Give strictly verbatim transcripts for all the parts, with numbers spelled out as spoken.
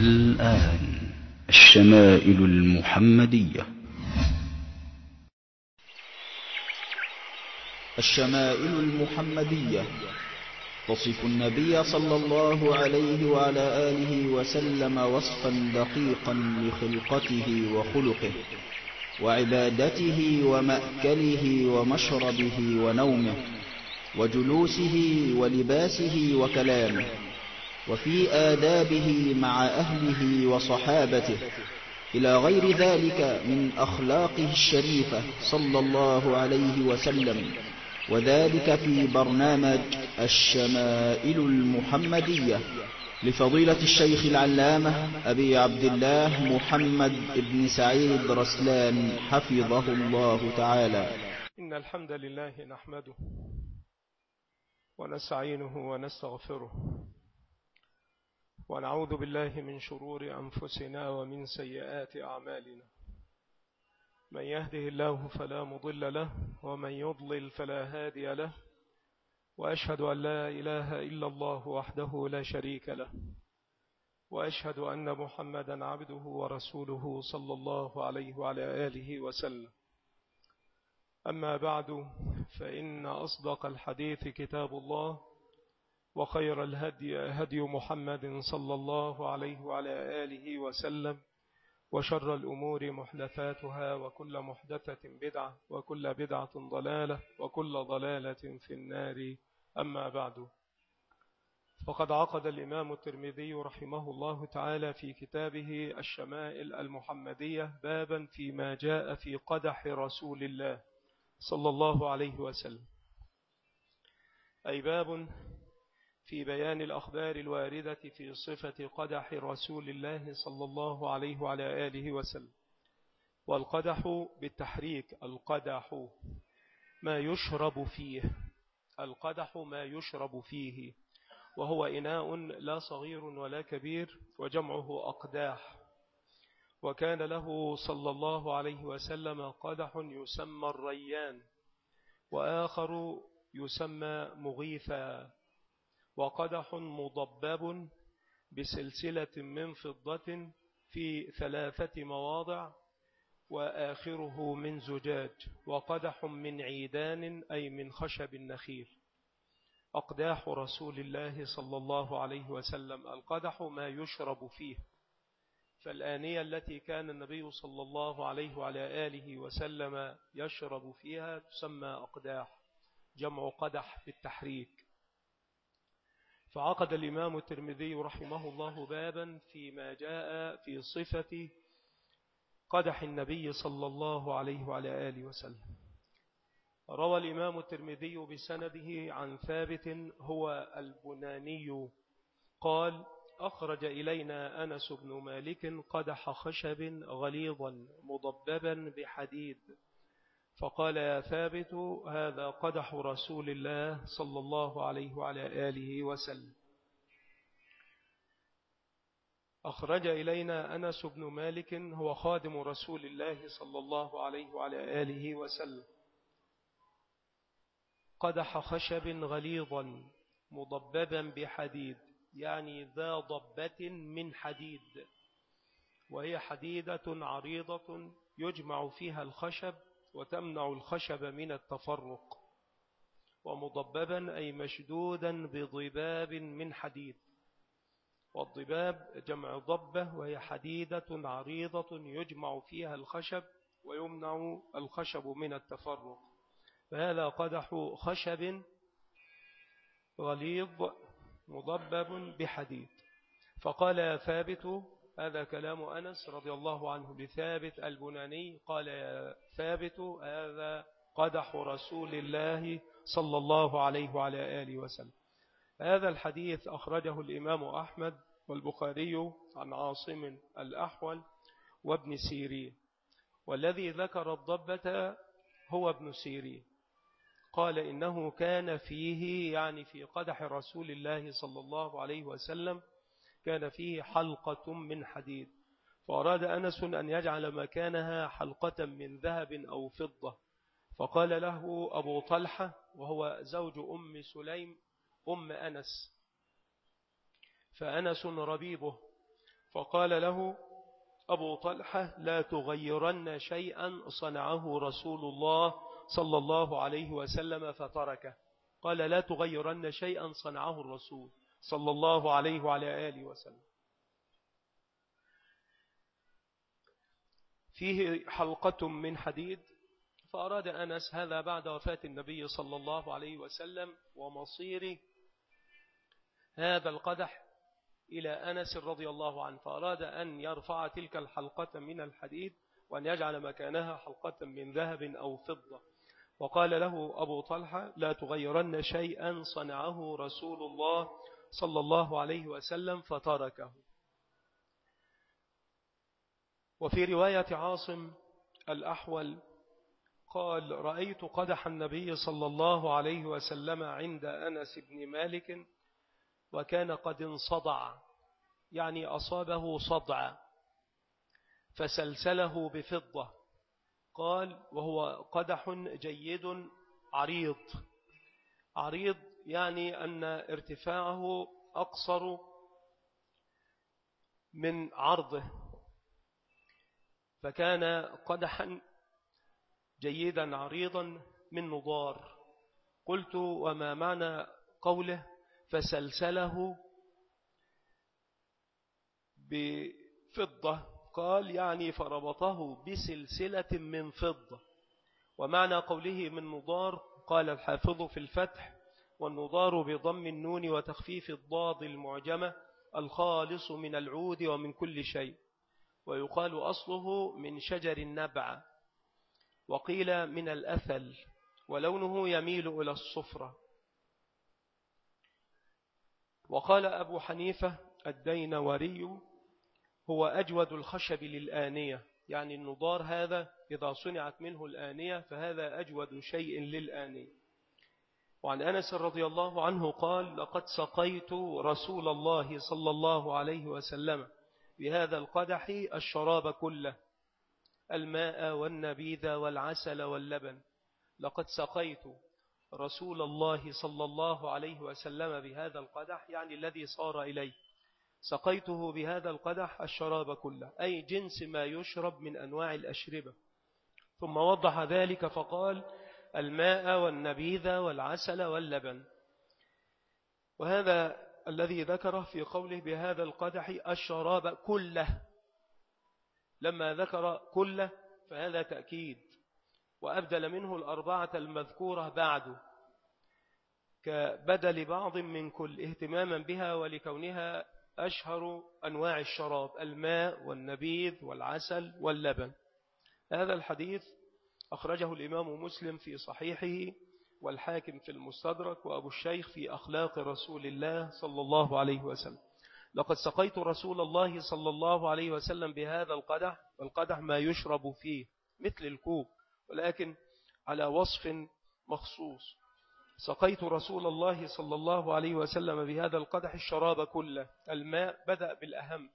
والآن الشمائل المحمدية. الشمائل المحمدية تصف النبي صلى الله عليه وعلى آله وسلم وصفا دقيقا لخلقته وخلقه وعبادته ومأكله ومشربه ونومه وجلوسه ولباسه وكلامه، وفي آدابه مع أهله وصحابته، إلى غير ذلك من أخلاقه الشريفة صلى الله عليه وسلم، وذلك في برنامج الشمائل المحمدية لفضيلة الشيخ العلامة أبي عبد الله محمد بن سعيد رسلان حفظه الله تعالى. إن الحمد لله نحمده ونستعينه ونستغفره ونعوذ بالله من شرور أنفسنا ومن سيئات أعمالنا، من يهده الله فلا مضل له ومن يضلل فلا هادي له، وأشهد أن لا إله إلا الله وحده لا شريك له، وأشهد أن محمدا عبده ورسوله صلى الله عليه وعلى آله وسلم. أما بعد، فإن أصدق الحديث كتاب الله، وخير الهدي هدي محمد صلى الله عليه وعلى آله وسلم، وشر الأمور محدثاتها، وكل محدثة بدعة، وكل بدعة ضلالة، وكل ضلالة في النار. أما بعد، فقد عقد الإمام الترمذي رحمه الله تعالى في كتابه الشمائل المحمدية بابا فيما جاء في قدح رسول الله صلى الله عليه وسلم، أي باب في بيان الأخبار الواردة في صفة قدح رسول الله صلى الله عليه وعلى آله وسلم. والقدح بالتحريك، القدح ما يشرب فيه، القدح ما يشرب فيه، وهو إناء لا صغير ولا كبير، وجمعه أقداح. وكان له صلى الله عليه وسلم قدح يسمى الريان، وآخر يسمى مغيثا، وقدح مضبب بسلسلة من فضة في ثلاثة مواضع، وآخره من زجاج، وقدح من عيدان أي من خشب النخيل. أقداح رسول الله صلى الله عليه وسلم، القدح ما يشرب فيه. فالآنية التي كان النبي صلى الله عليه وعلى آله وسلم يشرب فيها تسمى أقداح، جمع قدح بالتحريك. فعقد الإمام الترمذي رحمه الله بابا فيما جاء في صفة قدح النبي صلى الله عليه وعلى آله وسلم. روى الإمام الترمذي بسنده عن ثابت هو البناني قال: أخرج إلينا أنس بن مالك قدح خشب غليظا مضببا بحديد، فقال: يا ثابت، هذا قدح رسول الله صلى الله عليه وعلى آله وسلم. أخرج إلينا أنس بن مالك هو خادم رسول الله صلى الله عليه وعلى آله وسلم قدح خشب غليظا مضببا بحديد، يعني ذا ضبة من حديد، وهي حديدة عريضة يجمع فيها الخشب وتمنع الخشب من التفرق. ومضببا أي مشدودا بضباب من حديد، والضباب جمع ضبة، وهي حديدة عريضة يجمع فيها الخشب ويمنع الخشب من التفرق. فهذا قدح خشب غليظ مضبب بحديد. فقال: يا ثابت، هذا كلام أنس رضي الله عنه لثابت البناني، قال: يا ثابت، هذا قدح رسول الله صلى الله عليه وعلى آله وسلم. هذا الحديث أخرجه الإمام أحمد والبخاري عن عاصم الأحول وابن سيرين، والذي ذكر الضبة هو ابن سيرين. قال: إنه كان فيه، يعني في قدح رسول الله صلى الله عليه وسلم، كان فيه حلقة من حديد، فأراد أنس أن يجعل مكانها حلقة من ذهب أو فضة، فقال له أبو طلحة وهو زوج أم سليم أم أنس، فأنس ربيبه، فقال له أبو طلحة لا تغيرن شيئا صنعه رسول الله صلى الله عليه وسلم فتركه. قال لا تغيرن شيئا صنعه الرسول صلى الله عليه وعلى آله وسلم. فيه حلقة من حديد. فأراد أنس هذا بعد وفاة النبي صلى الله عليه وسلم ومصير هذا القدح إلى أنس رضي الله عنه، فأراد أن يرفع تلك الحلقة من الحديد وأن يجعل مكانها حلقة من ذهب أو فضة. وقال له أبو طلحة لا تغيرن شيئا صنعه رسول الله صلى الله عليه وسلم فتركه. وفي رواية عاصم الأحول قال رأيت قدح النبي صلى الله عليه وسلم عند أنس بن مالك وكان قد انصدع، يعني أصابه صدع، فسلسله بفضة. قال وهو قدح جيد عريض. عريض يعني أن ارتفاعه أقصر من عرضه، فكان قدحا جيدا عريضا من نضار. قلت وما معنى قوله فسلسله بفضة؟ قال يعني فربطه بسلسلة من فضة. ومعنى قوله من نضار قال الحافظ في الفتح والنضار بضم النون وتخفيف الضاد المعجمة الخالص من العود ومن كل شيء، ويقال أصله من شجر النبع، وقيل من الأثل، ولونه يميل إلى الصفرة. وقال أبو حنيفة الدينوري هو أجود الخشب للآنية، يعني النضار هذا إذا صنعت منه الآنية فهذا أجود شيء للآنية. وعن أنس رضي الله عنه قال لقد سقيت رسول الله صلى الله عليه وسلم بهذا القدح الشراب كله، الماء والنبيذ والعسل واللبن. لقد سقيت رسول الله صلى الله عليه وسلم بهذا القدح، يعني الذي صار إليه، سقيته بهذا القدح الشراب كله، أي جنس ما يشرب من أنواع الأشربة. ثم وضح ذلك فقال الماء والنبيذ والعسل واللبن. وهذا الذي ذكره في قوله بهذا القدح الشراب كله، لما ذكر كله فهذا تأكيد، وأبدل منه الأربعة المذكورة بعده كبدل بعض من كل اهتماما بها ولكونها أشهر أنواع الشراب، الماء والنبيذ والعسل واللبن. هذا الحديث أخرجه الإمام مسلم في صحيحه والحاكم في المستدرك وأبو الشيخ في أخلاق رسول الله صلى الله عليه وسلم. لقد سقيت رسول الله صلى الله عليه وسلم بهذا القدح، والقدح ما يشرب فيه مثل الكوب ولكن على وصف مخصوص. سقيت رسول الله صلى الله عليه وسلم بهذا القدح الشراب كله. الماء بدأ بالأهم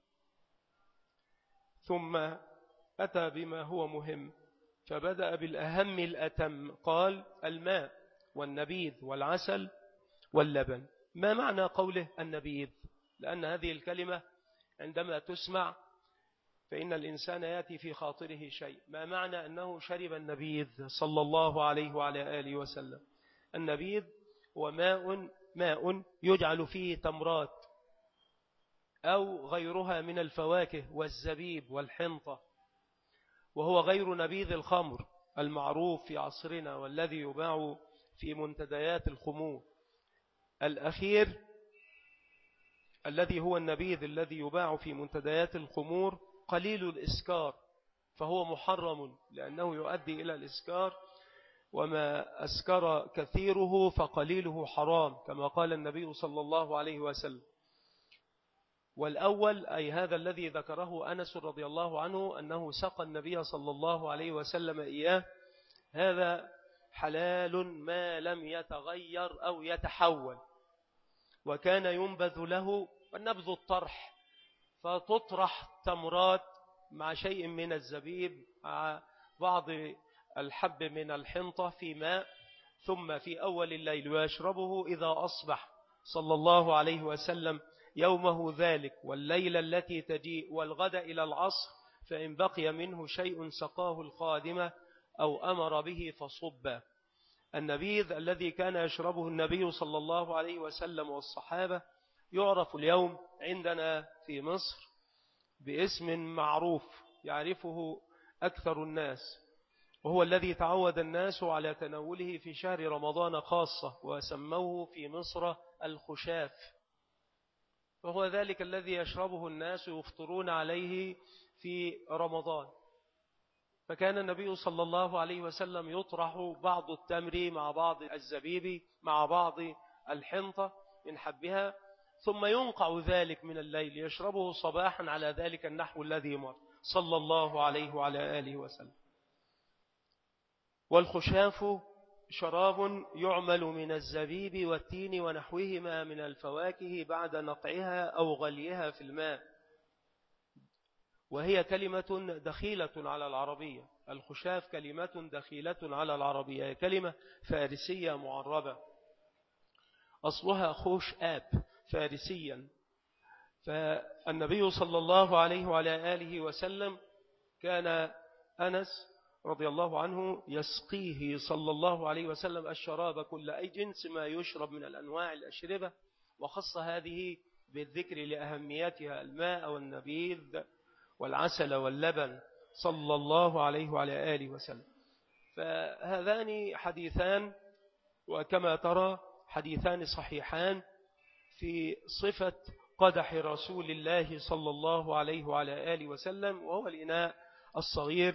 ثم أتى بما هو مهم، فبدأ بالأهم الأتم، قال الماء والنبيذ والعسل واللبن. ما معنى قوله النبيذ؟ لأن هذه الكلمة عندما تسمع فإن الإنسان يأتي في خاطره شيء. ما معنى أنه شرب النبيذ صلى الله عليه وعلى آله وسلم؟ النبيذ هو ماء ماء يجعل فيه تمرات أو غيرها من الفواكه والزبيب والحنطة، وهو غير نبيذ الخمر المعروف في عصرنا والذي يباع في منتديات الخمور. الأخير الذي هو النبيذ الذي يباع في منتديات الخمور قليل الإسكار، فهو محرم لأنه يؤدي إلى الإسكار، وما أسكر كثيره فقليله حرام كما قال النبي صلى الله عليه وسلم. والأول أي هذا الذي ذكره أنس رضي الله عنه أنه سقى النبي صلى الله عليه وسلم إياه، هذا حلال ما لم يتغير أو يتحول. وكان ينبذ له، والنبذ الطرح، فتطرح تمرات مع شيء من الزبيب مع بعض الحب من الحنطة في ماء، ثم في أول الليل ويشربه إذا أصبح صلى الله عليه وسلم يومه ذلك والليلة التي تجيء والغد إلى العصر، فإن بقي منه شيء سقاه الخادمة أو أمر به فصب. النبيذ الذي كان يشربه النبي صلى الله عليه وسلم والصحابة يعرف اليوم عندنا في مصر باسم معروف يعرفه أكثر الناس، وهو الذي تعود الناس على تناوله في شهر رمضان خاصة، وسموه في مصر الخشاف، وهو ذلك الذي يشربه الناس يفطرون عليه في رمضان. فكان النبي صلى الله عليه وسلم يطرح بعض التمر مع بعض الزبيب مع بعض الحنطة من حبها، ثم ينقع ذلك من الليل يشربه صباحا على ذلك النحو الذي مر صلى الله عليه وعلى آله وسلم. والخشاف شراب يعمل من الزبيب والتين ونحوهما من الفواكه بعد نقعها أو غليها في الماء، وهي كلمة دخيلة على العربية. الخشاف كلمة دخيلة على العربية، كلمة فارسية معربة، أصلها خوش آب فارسيا. فالنبي صلى الله عليه وعلى آله وسلم كان أنس رضي الله عنه يسقيه صلى الله عليه وسلم الشراب كل أي جنس ما يشرب من الأنواع الأشربة، وخص هذه بالذكر لأهميتها الماء والنبيذ والعسل واللبن صلى الله عليه وعلى آله وسلم. فهذان حديثان، وكما ترى حديثان صحيحان في صفة قدح رسول الله صلى الله عليه وعلى آله وسلم، وهو الإناء الصغير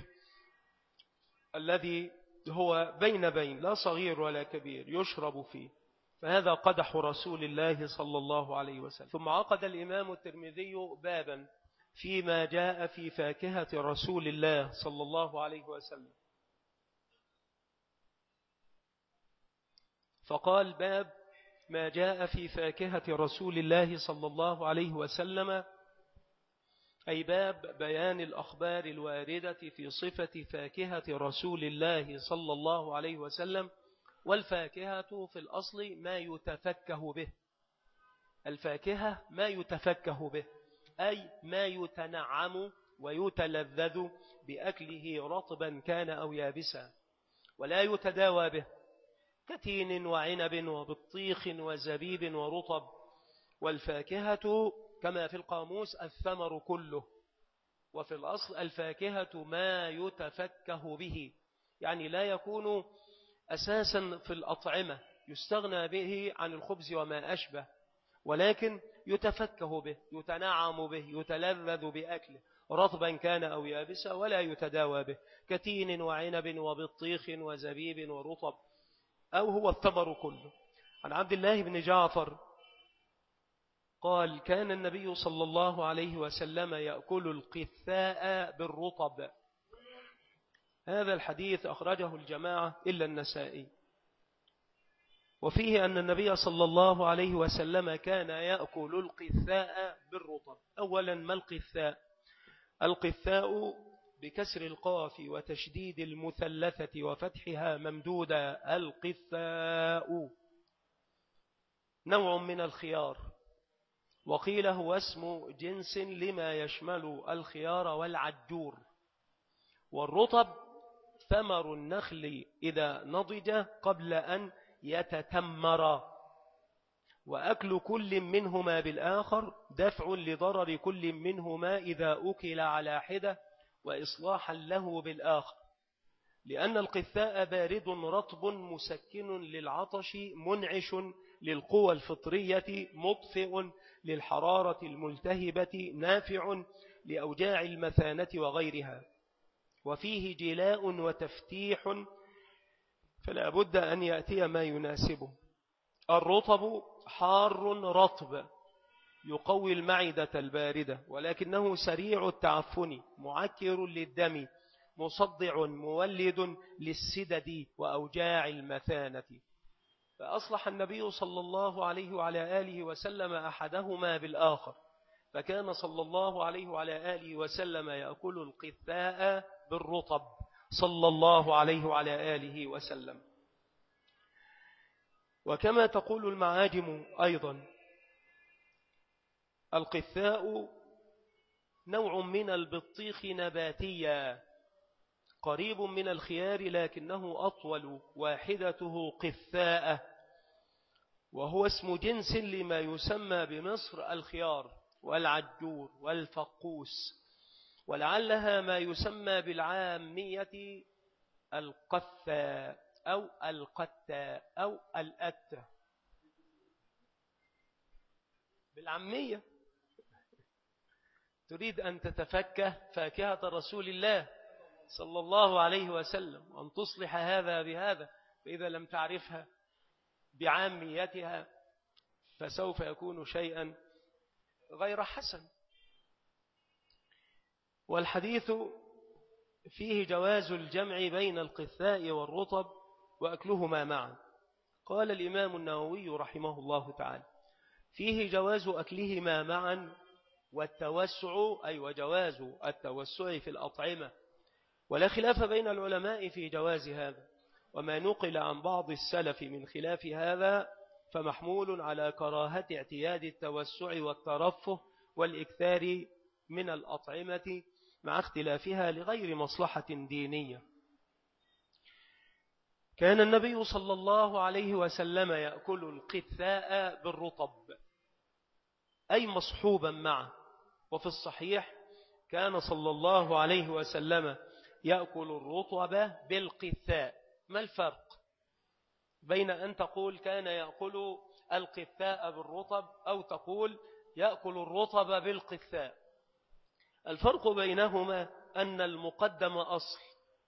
الذي هو بين بين لا صغير ولا كبير يشرب فيه، فهذا قدح رسول الله صلى الله عليه وسلم. ثم عقد الإمام الترمذي بابا فيما جاء في فاكهة رسول الله صلى الله عليه وسلم، فقال باب ما جاء في فاكهة رسول الله صلى الله عليه وسلم، أي باب بيان الأخبار الواردة في صفة فاكهة رسول الله صلى الله عليه وسلم. والفاكهة في الأصل ما يتفكه به، الفاكهة ما يتفكه به أي ما يتنعم ويتلذذ بأكله رطبا كان أو يابسا، ولا يتداوى به كتين وعنب وبطيخ وزبيب ورطب. والفاكهة كما في القاموس الثمر كله، وفي الأصل الفاكهة ما يتفكه به، يعني لا يكون أساسا في الأطعمة يستغنى به عن الخبز وما أشبه، ولكن يتفكه به يتنعم به يتلذذ بأكله رطبا كان أو يابسا، ولا يتداوى به كتين وعنب وبطيخ وزبيب ورطب، أو هو الثمر كله. عن عبد الله بن جعفر قال كان النبي صلى الله عليه وسلم يأكل القثاء بالرطب. هذا الحديث أخرجه الجماعة إلا النسائي، وفيه أن النبي صلى الله عليه وسلم كان يأكل القثاء بالرطب. أولا ما القثاء؟ القثاء بكسر القاف وتشديد المثلثة وفتحها ممدودة، القثاء نوع من الخيار، وقيل هو اسم جنس لما يشمل الخيار والعجور. والرطب ثمر النخل إذا نضج قبل أن يتتمر، وأكل كل منهما بالآخر دفع لضرر كل منهما إذا أكل على حدة وإصلاحا له بالآخر، لأن القثاء بارد رطب مسكن للعطش منعش للقوى الفطرية مطفئ للحرارة الملتهبة نافع لأوجاع المثانة وغيرها، وفيه جلاء وتفتيح، فلا بد أن يأتي ما يناسبه. الرطب حار رطب يقوي المعدة الباردة، ولكنه سريع التعفن معكر للدم مصدع مولد للسدد وأوجاع المثانة. فأصلح النبي صلى الله عليه وعلى آله وسلم أحدهما بالآخر، فكان صلى الله عليه وعلى آله وسلم يأكل القثاء بالرطب صلى الله عليه وعلى آله وسلم. وكما تقول المعاجم أيضا القثاء نوع من البطيخ نباتيا قريب من الخيار لكنه أطول، واحدته قثاءة، وهو اسم جنس لما يسمى بمصر الخيار والعجور والفقوس، ولعلها ما يسمى بالعامية القثاء أو القتاء أو الأتة بالعامية. تريد أن تتفكه فاكهة رسول الله صلى الله عليه وسلم وأن تصلح هذا بهذا، فإذا لم تعرفها بعاميتها فسوف يكون شيئا غير حسن. والحديث فيه جواز الجمع بين القثاء والرطب وأكلهما معا. قال الإمام النووي رحمه الله تعالى: فيه جواز أكلهما معا والتوسع، أي وجواز التوسع في الأطعمة، ولا خلاف بين العلماء في جواز هذا، وما نقل عن بعض السلف من خلاف هذا فمحمول على كراهة اعتياد التوسع والترفه والإكثار من الأطعمة مع اختلافها لغير مصلحة دينية. كان النبي صلى الله عليه وسلم يأكل القثاء بالرطب أي مصحوبا معه، وفي الصحيح كان صلى الله عليه وسلم يأكل الرطب بالقثاء. ما الفرق بين أن تقول كان يأكل القثاء بالرطب أو تقول يأكل الرطب بالقثاء؟ الفرق بينهما أن المقدم أصل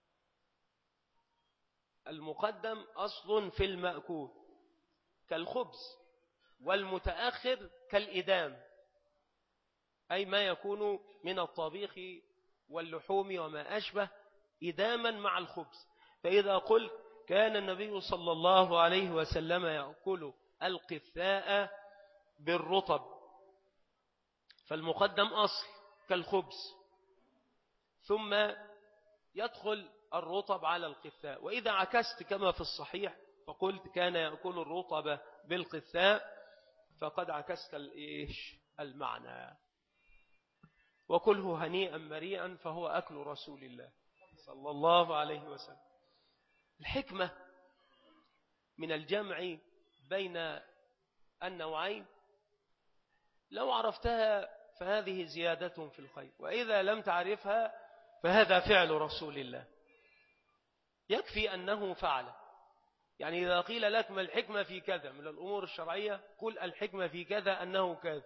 المقدم أصل في المأكول كالخبز، والمتأخر كالإدام، أي ما يكون من الطبيخ واللحوم وما أشبه إداما مع الخبز. فإذا قلت كان النبي صلى الله عليه وسلم يأكل القثاء بالرطب فالمقدم أصل كالخبز، ثم يدخل الرطب على القثاء. وإذا عكست كما في الصحيح فقلت كان يأكل الرطب بالقثاء فقد عكست الإيش المعنى. وكله هنيئا مريئا فهو أكل رسول الله صلى الله عليه وسلم. الحكمة من الجمع بين النوعين لو عرفتها فهذه زيادة في الخير، وإذا لم تعرفها فهذا فعل رسول الله. يكفي أنه فعل. يعني إذا قيل لك ما الحكمة في كذا من الأمور الشرعية قل الحكمة في كذا أنه كذا،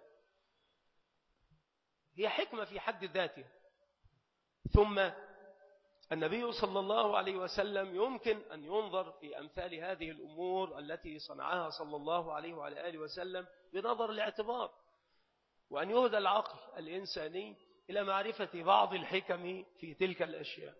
هي حكمة في حد ذاتها. ثم النبي صلى الله عليه وسلم يمكن أن ينظر في أمثال هذه الأمور التي صنعها صلى الله عليه وعلى آله وسلم بنظر الاعتبار، وأن يهدى العقل الإنساني إلى معرفة بعض الحكم في تلك الأشياء.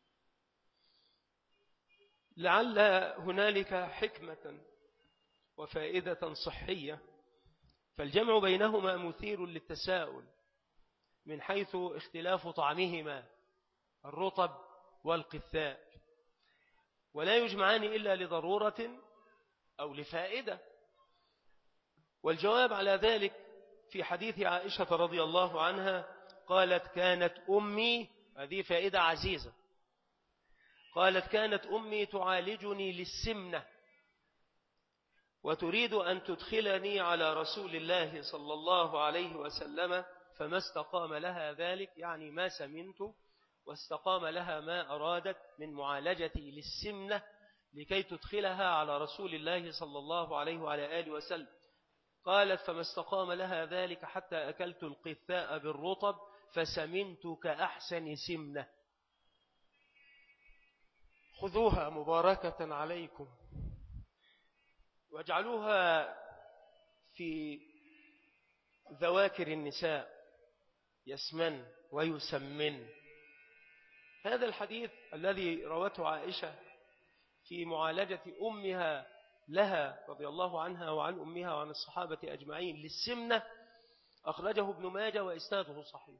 لعل هنالك حكمة وفائدة صحية، فالجمع بينهما مثير للتساؤل من حيث اختلاف طعمهما الرطب والقثاء، ولا يجمعان إلا لضرورة أو لفائدة. والجواب على ذلك في حديث عائشة رضي الله عنها قالت كانت أمي، هذه فائدة عزيزة، قالت كانت أمي تعالجني للسمنة وتريد أن تدخلني على رسول الله صلى الله عليه وسلم فما استقام لها ذلك، يعني ما سمنت، واستقام لها ما أرادت من معالجتي للسمنة لكي تدخلها على رسول الله صلى الله عليه وعلى آله وسلم. قالت فما استقام لها ذلك حتى أكلت القثاء بالرطب فسمنت كأحسن سمنة. خذوها مباركة عليكم واجعلوها في ذواكر النساء يسمن ويسمن. هذا الحديث الذي روته عائشة في معالجة أمها لها رضي الله عنها وعن أمها وعن الصحابة أجمعين للسمنة أخرجه ابن ماجه وإسناده صحيح.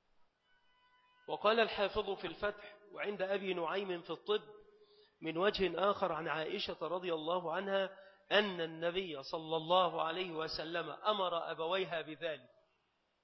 وقال الحافظ في الفتح وعند أبي نعيم في الطب من وجه آخر عن عائشة رضي الله عنها أن النبي صلى الله عليه وسلم أمر أبويها بذلك،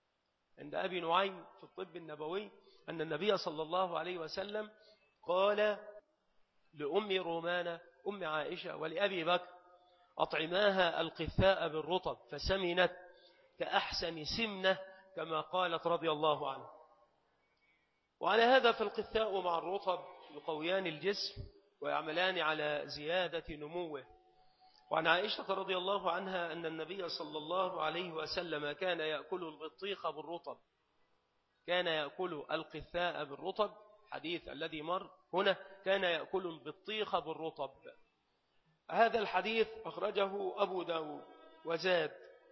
عند أبي نعيم في الطب النبوي أن النبي صلى الله عليه وسلم قال لأم رومانة أم عائشة ولأبي بكر أطعماها القثاء بالرطب فسمنت كأحسن سمنة كما قالت رضي الله عنه. وعلى هذا فالقثاء مع الرطب يقويان الجسم ويعملان على زيادة نموه. وعن عائشة رضي الله عنها أن النبي صلى الله عليه وسلم كان يأكل البطيخ بالرطب كان يأكل القثاء بالرطب حديث الذي مر هنا كان يأكل البطيخ بالرطب. هذا الحديث أخرجه أبو داود وزاد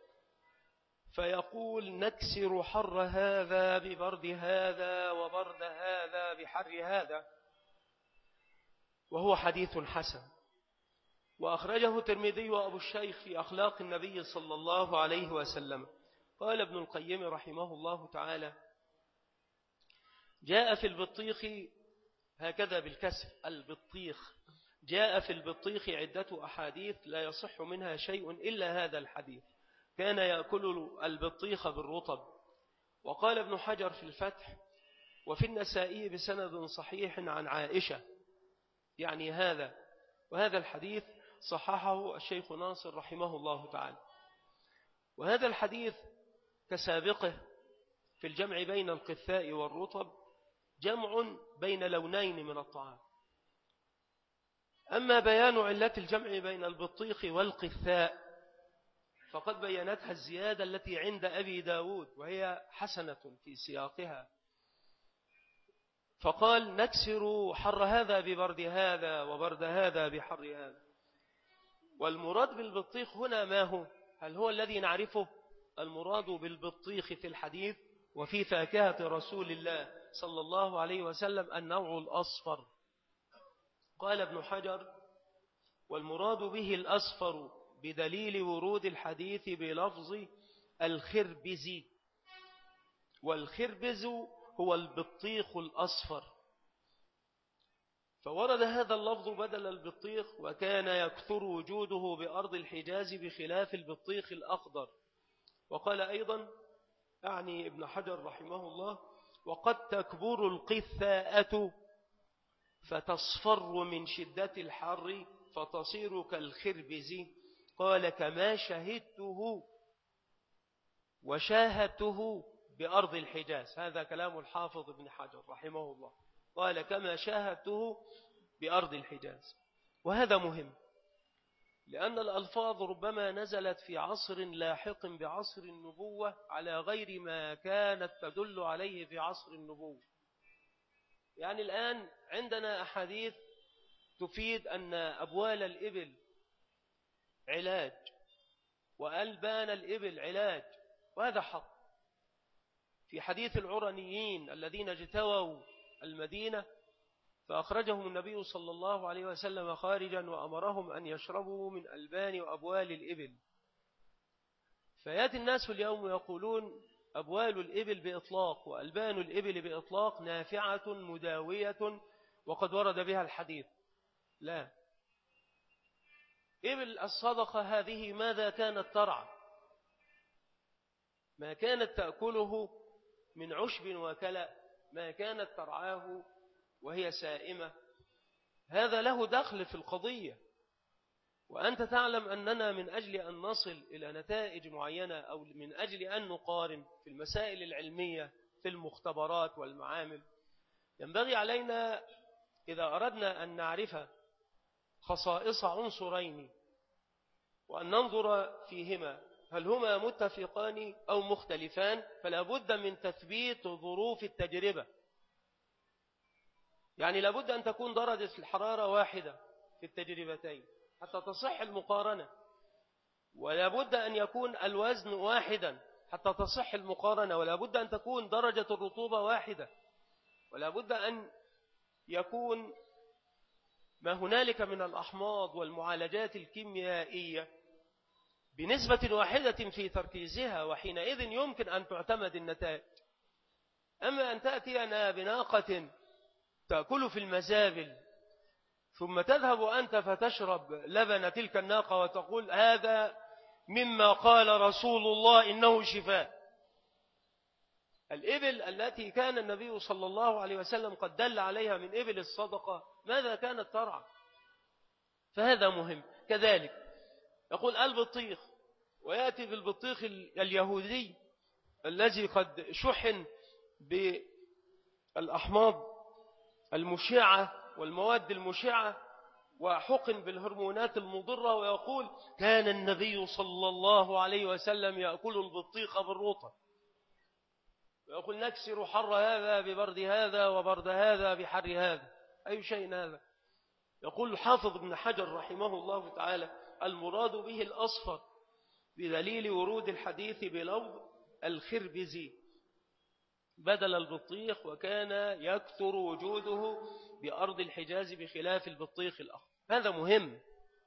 فيقول نكسر حر هذا ببرد هذا وبرد هذا بحر هذا، وهو حديث حسن. وأخرجه الترمذي وأبو الشيخ في أخلاق النبي صلى الله عليه وسلم. قال ابن القيم رحمه الله تعالى جاء في البطيخ هكذا بالكسر البطيخ جاء في البطيخ عدة أحاديث لا يصح منها شيء إلا هذا الحديث كان يأكل البطيخ بالرطب. وقال ابن حجر في الفتح وفي النسائي بسند صحيح عن عائشة يعني هذا، وهذا الحديث صححه الشيخ ناصر رحمه الله تعالى. وهذا الحديث كسابقه في الجمع بين القثاء والرطب جمع بين لونين من الطعام. أما بيان علة الجمع بين البطيخ والقثاء فقد بينتها الزيادة التي عند أبي داود وهي حسنة في سياقها. فقال نكسر حر هذا ببرد هذا وبرد هذا بحر هذا. والمراد بالبطيخ هنا ما هو؟ هل هو الذي نعرفه؟ المراد بالبطيخ في الحديث وفي فاكهة رسول الله صلى الله عليه وسلم النوع الأصفر. قال ابن حجر والمراد به الأصفر بدليل ورود الحديث بلفظ الخربز، والخربز هو البطيخ الأصفر، فورد هذا اللفظ بدل البطيخ وكان يكثر وجوده بأرض الحجاز بخلاف البطيخ الأخضر. وقال أيضا أعني ابن حجر رحمه الله وقد تكبر القثاءة فتصفر من شدة الحر فتصير كالخربز. قال كما شهدته وشاهدته بأرض الحجاز. هذا كلام الحافظ ابن حجر رحمه الله. قال كما شاهدته بأرض الحجاز. وهذا مهم لأن الألفاظ ربما نزلت في عصر لاحق بعصر النبوة على غير ما كانت تدل عليه في عصر النبوة. يعني الآن عندنا أحاديث تفيد أن أبوال الإبل علاج وألبان الإبل علاج، وهذا حق. في حديث العرنيين الذين اجتووا المدينة فأخرجهم النبي صلى الله عليه وسلم خارجا وأمرهم أن يشربوا من ألبان وأبوال الإبل. فيأتي الناس اليوم يقولون أبوال الإبل بإطلاق وألبان الإبل بإطلاق نافعة مداوية وقد ورد بها الحديث. لا، إبل الصدقة هذه ماذا كانت ترعى؟ ما كانت تأكله من عشب وكلأ، ما كانت ترعاه وهي سائمة. هذا له دخل في القضية. وأنت تعلم أننا من أجل أن نصل إلى نتائج معينة أو من أجل أن نقارن في المسائل العلمية في المختبرات والمعامل ينبغي علينا إذا أردنا أن نعرف خصائص عنصرين وأن ننظر فيهما هل هما متفقان أو مختلفان، فلا بد من تثبيت ظروف التجربة. يعني لابد أن تكون درجة الحرارة واحدة في التجربتين حتى تصح المقارنة، ولا بد أن يكون الوزن واحدا حتى تصح المقارنة، ولا بد أن تكون درجة الرطوبة واحدة، ولا بد أن يكون ما هنالك من الأحماض والمعالجات الكيميائية بنسبة واحدة في تركيزها، وحينئذ يمكن أن تعتمد النتائج. أما أن تأتينا بناقة تأكل في المزابل ثم تذهب أنت فتشرب لبن تلك الناقة وتقول هذا مما قال رسول الله إنه شفاء، الإبل التي كان النبي صلى الله عليه وسلم قد دل عليها من إبل الصدقة ماذا كانت ترعى؟ فهذا مهم. كذلك يقول البطيخ، ويأتي بالبطيخ اليهودي الذي قد شحن بالأحماض المشعة والمواد المشعة وحقن بالهرمونات المضرة، ويقول كان النبي صلى الله عليه وسلم يأكل البطيخ بالرطب، ويقول نكسر حر هذا ببرد هذا وبرد هذا بحر هذا. أي شيء هذا؟ يقول الحافظ ابن حجر رحمه الله تعالى المراد به الأصفر بدليل ورود الحديث بلفظ الخربزي بدل البطيخ، وكان يكثر وجوده بأرض الحجاز بخلاف البطيخ الأخضر. هذا مهم.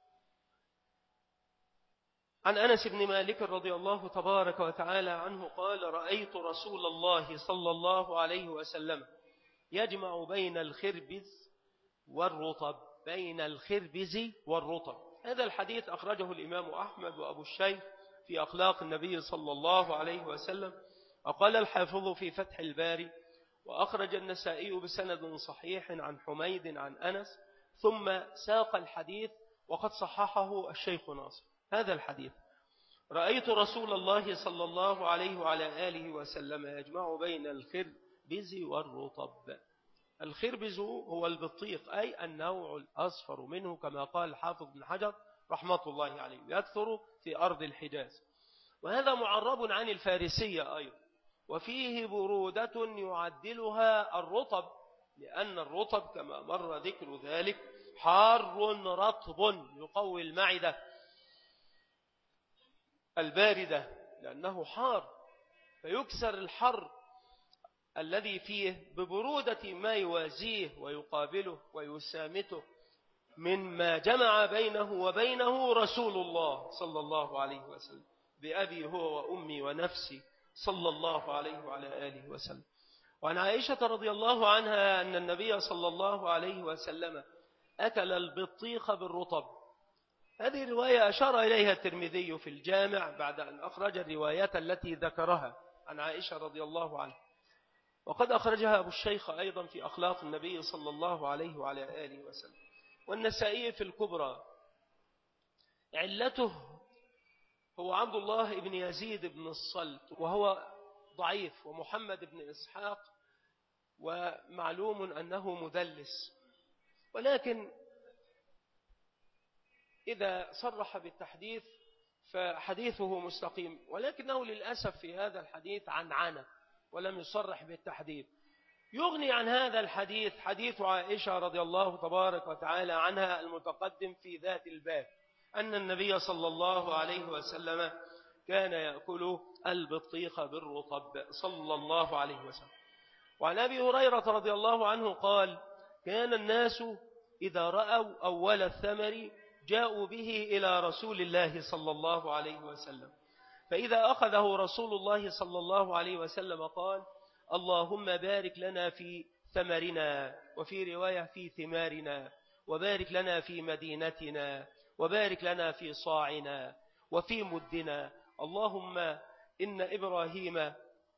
عن أنس بن مالك رضي الله تبارك وتعالى عنه قال رأيت رسول الله صلى الله عليه وسلم يجمع بين الخربز والرطب، بين الخربز والرطب. هذا الحديث أخرجه الإمام أحمد وأبو الشيخ في أخلاق النبي صلى الله عليه وسلم. وقال الحافظ في فتح الباري وأخرج النسائي بسند صحيح عن حميد عن أنس، ثم ساق الحديث وقد صححه الشيخ ناصر. هذا الحديث رأيت رسول الله صلى الله عليه وعلى آله وسلم يجمع بين الخربز والرطب. الخربز هو البطيخ، أي النوع الأصفر منه كما قال الحافظ بن حجر رحمة الله عليه، يكثر في أرض الحجاز. وهذا معرب عن الفارسية أيضا، وفيه برودة يعدلها الرطب، لأن الرطب كما مر ذكر ذلك حار رطب يقوي المعدة الباردة، لأنه حار فيكسر الحر الذي فيه ببرودة ما يوازيه ويقابله ويسامته مما جمع بينه وبينه رسول الله صلى الله عليه وسلم بأبي هو وأمي ونفسي صلى الله عليه وعلى آله وسلم. وعن عائشة رضي الله عنها أن النبي صلى الله عليه وسلم أكل البطيخ بالرطب. هذه الرواية أشار إليها الترمذي في الجامع بعد أن أخرج الروايات التي ذكرها عن عائشة رضي الله عنها، وقد أخرجها أبو الشيخ أيضا في أخلاق النبي صلى الله عليه وعلى آله وسلم، والنسائي في الكبرى. علته هو عبد الله بن يزيد بن الصلت، وهو ضعيف، ومحمد بن إسحاق، ومعلوم أنه مدلس، ولكن إذا صرح بالتحديث فحديثه مستقيم، ولكنه للأسف في هذا الحديث عنعنة ولم يصرح بالتحديث. يغني عن هذا الحديث حديث عائشة رضي الله تبارك وتعالى عنها المتقدم في ذات الباب، أن النبي صلى الله عليه وسلم كان يأكل البطيخ بالرطب صلى الله عليه وسلم. وعن أبي هريرة رضي الله عنه قال كان الناس إذا رأوا أول الثمر جاءوا به إلى رسول الله صلى الله عليه وسلم، فإذا أخذه رسول الله صلى الله عليه وسلم قال اللهم بارك لنا في ثمرنا، وفي رواية في ثمارنا، وبارك لنا في مدينتنا، وبارك لنا في صاعنا وفي مدنا. اللهم إن إبراهيم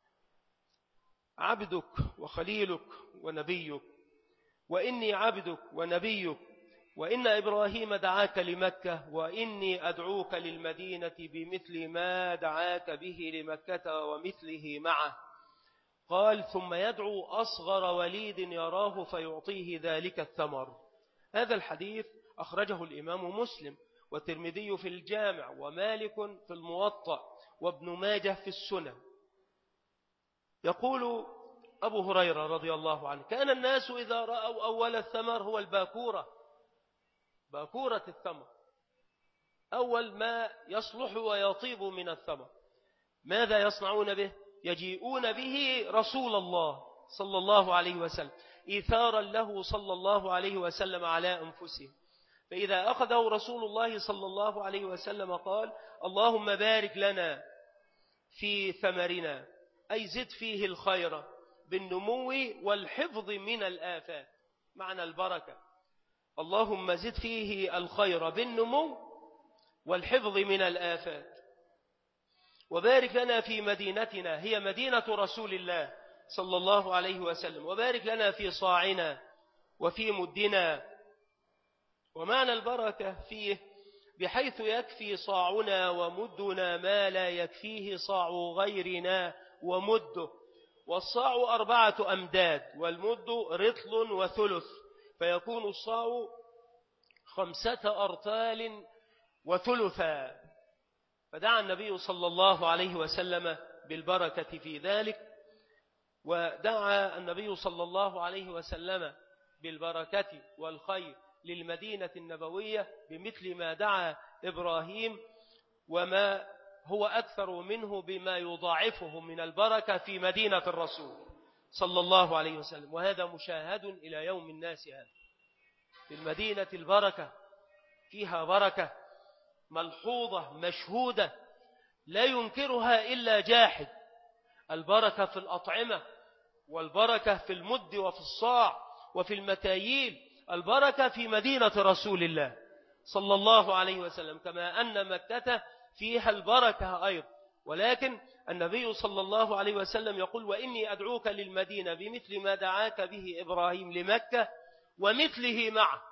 عبدك وخليلك ونبيك، وإني عبدك ونبيك، وإن إبراهيم دعاك لمكة، وإني أدعوك للمدينة بمثل ما دعاك به لمكة ومثله معه. قال ثم يدعو أصغر وليد يراه فيعطيه ذلك الثمر. هذا الحديث أخرجه الإمام مسلم والترمذي في الجامع ومالك في الموطأ وابن ماجه في السنن. يقول أبو هريرة رضي الله عنه كان الناس إذا رأوا أول الثمر هو الباكورة، باكورة الثمر، أول ما يصلح ويطيب من الثمر، ماذا يصنعون به؟ يجيئون به رسول الله صلى الله عليه وسلم إيثارا له صلى الله عليه وسلم على أنفسهم. فإذا أخذه رسول الله صلى الله عليه وسلم قال اللهم بارك لنا في ثمرنا، أي زد فيه الخير بالنمو والحفظ من الآفات، معنى البركة. اللهم زد فيه الخير بالنمو والحفظ من الآفات. وبارك لنا في مدينتنا هي مدينة رسول الله صلى الله عليه وسلم، وبارك لنا في صاعنا وفي مدنا. ومعنى البركة فيه بحيث يكفي صاعنا ومدنا ما لا يكفيه صاع غيرنا ومده. والصاع أربعة أمداد والمد رطل وثلث، فيكون الصاع خمسة أرطال وثلثا. فدعا النبي صلى الله عليه وسلم بالبركة في ذلك، ودعا النبي صلى الله عليه وسلم بالبركة والخير للمدينة النبوية بمثل ما دعا إبراهيم، وما هو أكثر منه بما يضاعفه من البركة في مدينة الرسول صلى الله عليه وسلم. وهذا مشاهد إلى يوم الناس هذا. في المدينة البركة فيها بركة ملحوظة مشهودة لا ينكرها إلا جاحد. البركة في الأطعمة، والبركة في المد وفي الصاع وفي المكاييل. البركة في مدينة رسول الله صلى الله عليه وسلم، كما أن مكة فيها البركة أيضا. ولكن النبي صلى الله عليه وسلم يقول: وإني أدعوك للمدينة بمثل ما دعاك به إبراهيم لمكة ومثله معه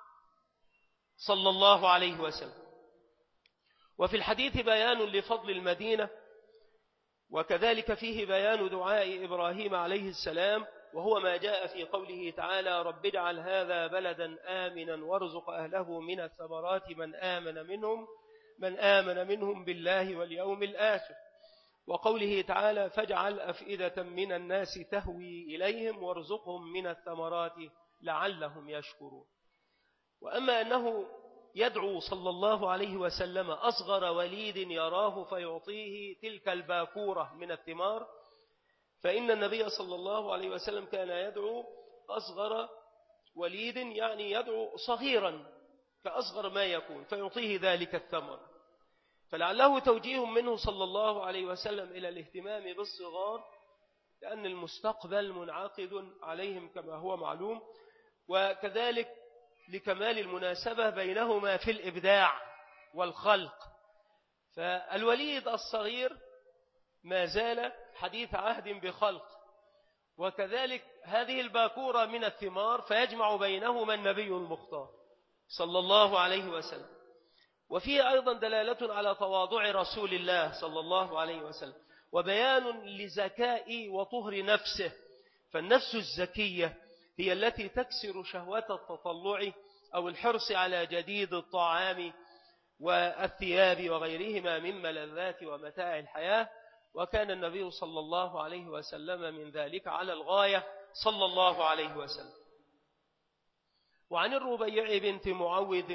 صلى الله عليه وسلم. وفي الحديث بيان لفضل المدينة، وكذلك فيه بيان دعاء إبراهيم عليه السلام، وهو ما جاء في قوله تعالى: رب اجعل هذا بلدا آمنا وارزق أهله من الثمرات من آمن منهم من آمن منهم بالله واليوم الآخر. وقوله تعالى: فاجعل أفئدة من الناس تهوي إليهم وارزقهم من الثمرات لعلهم يشكرون. وأما أنه يدعو صلى الله عليه وسلم أصغر وليد يراه فيعطيه تلك الباكورة من الثمار، فإن النبي صلى الله عليه وسلم كان يدعو أصغر وليد، يعني يدعو صغيرا كأصغر ما يكون فيعطيه ذلك الثمر. فلعله توجيه منه صلى الله عليه وسلم إلى الاهتمام بالصغار، لأن المستقبل منعقد عليهم كما هو معلوم، وكذلك لكمال المناسبة بينهما في الإبداع والخلق. فالوليد الصغير ما زال حديث عهد بخلق، وكذلك هذه الباكورة من الثمار فيجمع بينهما النبي المختار صلى الله عليه وسلم. وفيه أيضا دلالة على تواضع رسول الله صلى الله عليه وسلم، وبيان لزكاء وطهر نفسه. فالنفس الزكية هي التي تكسر شهوة التطلع أو الحرص على جديد الطعام والثياب وغيرهما من ملذات ومتاع الحياة. وكان النبي صلى الله عليه وسلم من ذلك على الغاية صلى الله عليه وسلم. وعن الربيع بنت معوذ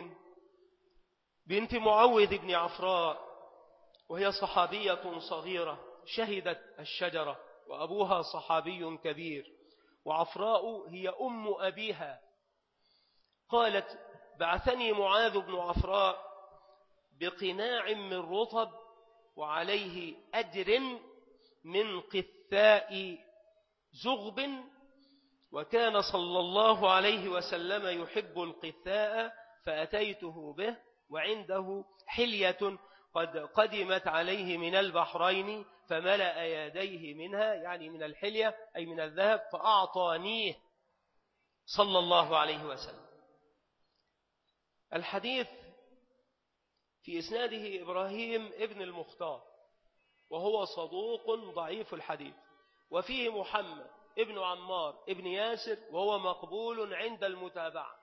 بنت معوذ بن عفراء، وهي صحابية صغيرة شهدت الشجرة، وأبوها صحابي كبير، وعفراء هي أم أبيها. قالت: بعثني معاذ بن عفراء بقناع من رطب وعليه أجر من قثاء زغب، وكان صلى الله عليه وسلم يحب القثاء فأتيته به، وعنده حلية قد قدمت عليه من البحرين فملأ يديه منها، يعني من الحلية أي من الذهب، فأعطانيه صلى الله عليه وسلم. الحديث في إسناده إبراهيم ابن المختار، وهو صدوق ضعيف الحديث، وفيه محمد ابن عمار ابن ياسر، وهو مقبول عند المتابعة.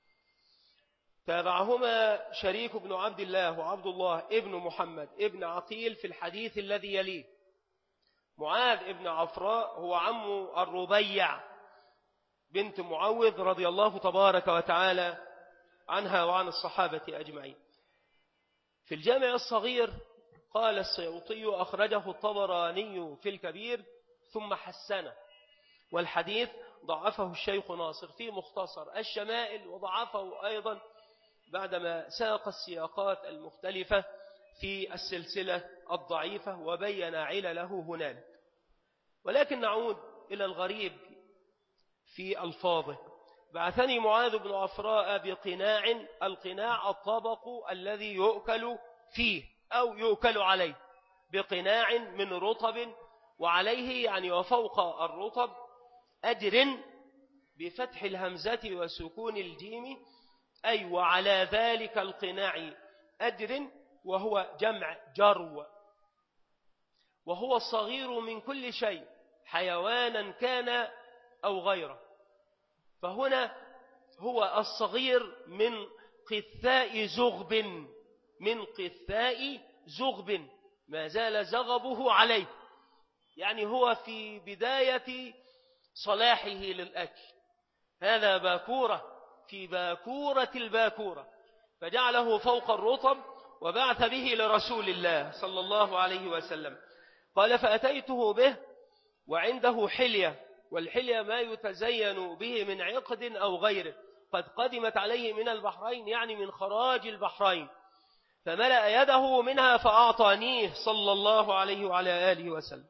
تابعهما شريك بن عبد الله وعبد الله ابن محمد ابن عقيل في الحديث الذي يليه. معاذ ابن عفراء هو عم الربيع بنت معوذ رضي الله تبارك وتعالى عنها وعن الصحابة أجمعين. في الجامع الصغير قال السيوطي: أخرجه الطبراني في الكبير ثم حسنه، والحديث ضعفه الشيخ ناصر في مختصر الشمائل، وضعفه أيضا بعدما ساق السياقات المختلفة في السلسلة الضعيفة وبين علله هنالك. ولكن نعود إلى الغريب في ألفاظه: بعثني معاذ بن عفراء بقناع. القناع الطبق الذي يؤكل فيه أو يؤكل عليه، بقناع من رطب، وعليه يعني وفوق الرطب أجر بفتح الهمزة وسكون الجيم، أي وعلى ذلك القناع أجر، وهو جمع جرو، وهو الصغير من كل شيء حيوانا كان أو غيره. فهنا هو الصغير من قثاء زغب، من قثاء زغب ما زال زغبه عليه، يعني هو في بداية صلاحه للأكل. هذا باكورة في باكورة الباكورة، فجعله فوق الرطب وبعث به لرسول الله صلى الله عليه وسلم. قال فأتيته به وعنده حلية، والحلية ما يتزين به من عقد أو غيره، قد قدمت عليه من البحرين، يعني من خراج البحرين، فملأ يده منها فأعطانيه صلى الله عليه وعلى آله وسلم.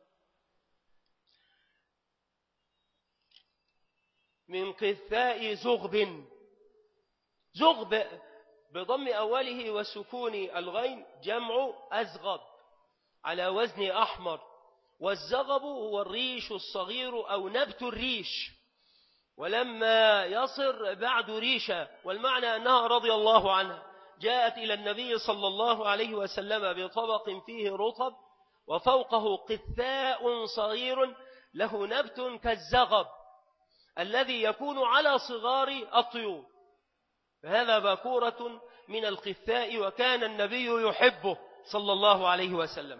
من قثاء زغب، زغب بضم أوله وسكون الغين جمع أزغب على وزن أحمر، والزغب هو الريش الصغير أو نبت الريش، ولما يصر بعد ريشة، والمعنى أنها رضي الله عنها جاءت إلى النبي صلى الله عليه وسلم بطبق فيه رطب وفوقه قثاء صغير له نبت كالزغب الذي يكون على صغار الطيور، فهذا باكورة من القثاء، وكان النبي يحبه صلى الله عليه وسلم.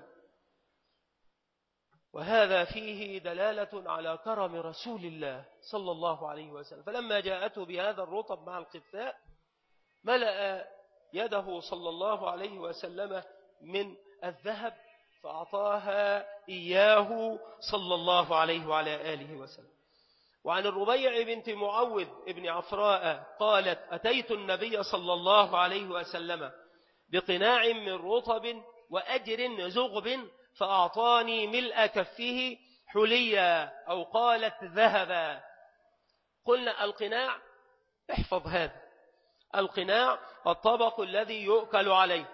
وهذا فيه دلالة على كرم رسول الله صلى الله عليه وسلم، فلما جاءته بهذا الرطب مع القثاء ملأ يده صلى الله عليه وسلم من الذهب فأعطاها إياه صلى الله عليه وعلى آله وسلم. وعن الربيع بنت معوذ ابن عفراء قالت أتيت النبي صلى الله عليه وسلم بقناع من رطب وأجر زغب فأعطاني ملء كفه حليا، أو قالت ذهبا. قلنا القناع، احفظ هذا، القناع الطبق الذي يؤكل عليه،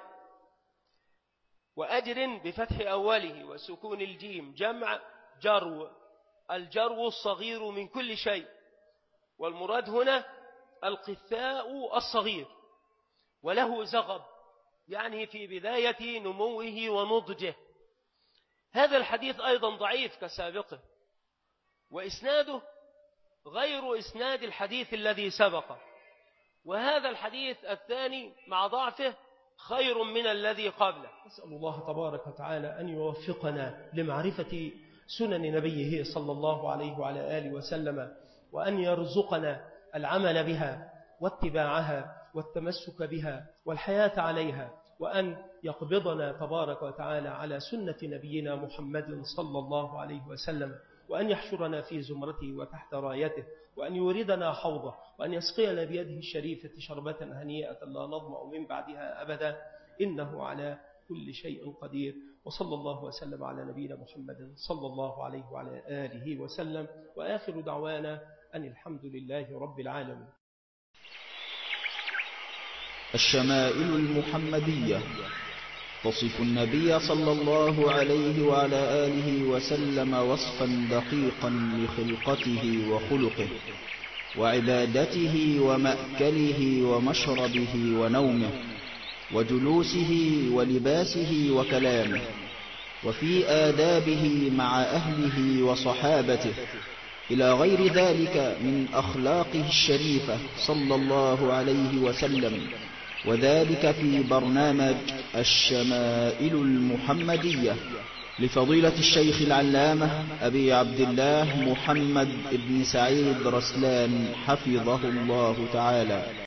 وأجر بفتح أوله وسكون الجيم جمع جرو، الجرو الصغير من كل شيء، والمراد هنا القثاء الصغير، وله زغب يعني في بداية نموه ونضجه. هذا الحديث أيضا ضعيف كسابقه، وإسناده غير إسناد الحديث الذي سبقه، وهذا الحديث الثاني مع ضعفه خير من الذي قبله. نسأل الله تبارك وتعالى أن يوفقنا لمعرفة سنن نبيه صلى الله عليه وعلى آله وسلم، وأن يرزقنا العمل بها واتباعها والتمسك بها والحياة عليها، وأن يقبضنا تبارك وتعالى على سنة نبينا محمد صلى الله عليه وسلم، وأن يحشرنا في زمرته وتحت رايته، وأن يوردنا حوضه، وأن يسقينا بيده الشريفة شربة هنيئة لا نظمأ من بعدها أبدا، إنه على كل شيء قدير. وصلى الله وسلم على نبينا محمد صلى الله عليه وعلى آله وسلم، وآخر دعوانا أن الحمد لله رب العالمين. الشمائل المحمدية تصف النبي صلى الله عليه وعلى آله وسلم وصفا دقيقا لخلقته وخلقه وعبادته ومأكله ومشربه ونومه وجلوسه ولباسه وكلامه، وفي آدابه مع أهله وصحابته، إلى غير ذلك من أخلاقه الشريفة صلى الله عليه وسلم، وذلك في برنامج الشمائل المحمدية لفضيلة الشيخ العلامة أبي عبد الله محمد بن سعيد رسلان حفظه الله تعالى.